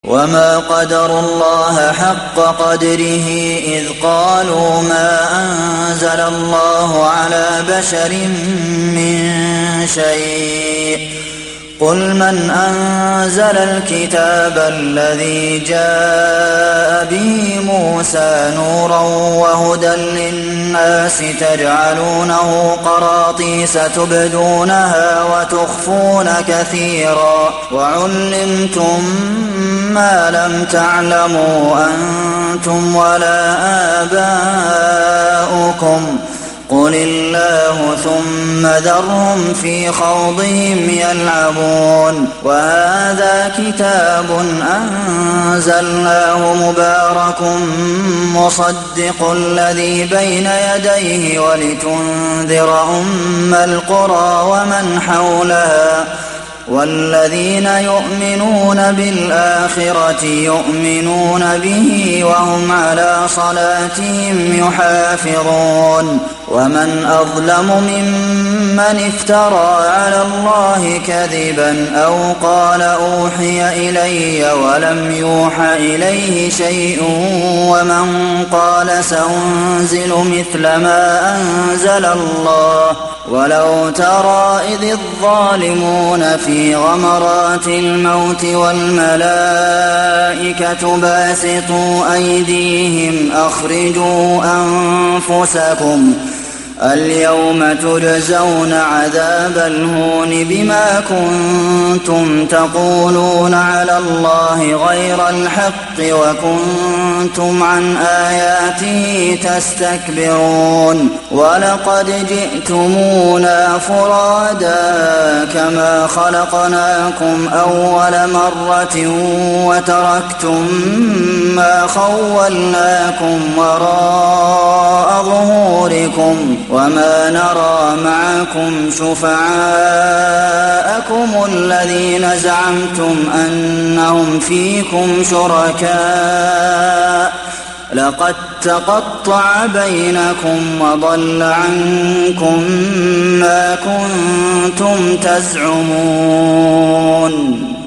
وما قدروا الله حق قدره إذ قالوا ما أنزل الله على بشر من شيء قل من أنزل الكتاب الذي جاء به موسى نورا وهدى للناس تجعلونه قراطيس تبدونها وتخفون كثيرا وعلمتم ما لم تعلموا أنتم ولا آباؤكم قل الله ثم ذرهم في خوضهم يلعبون وهذا كتاب أنزلناه مبارك مصدق الذي بين يديه ولتنذر أم القرى ومن حولها والذين يؤمنون بالآخرة يؤمنون به وهم على صلاتهم يحافظون ومن أظلم ممن افترى على الله كذبا أو قال أوحي إلي ولم يوح إليه شيء ومن قال سأنزل مثل ما أنزل الله ولو ترى إذ الظالمون في غمرات الموت والملائكة باسطوا أيديهم أخرجوا أنفسكم اليوم تجزون عذاب الهون بما كنتم تقولون على الله غير الحق وكنتم عن آياته تستكبرون ولقد جئتمونا فرادا كما خلقناكم أول مرة وتركتم ما خولناكم وراء ظهوركم وما نرى معكم شفعاءكم الذين زعمتم أنهم فيكم شركاء لقد تقطع بينكم وضل عنكم ما كنتم تزعمون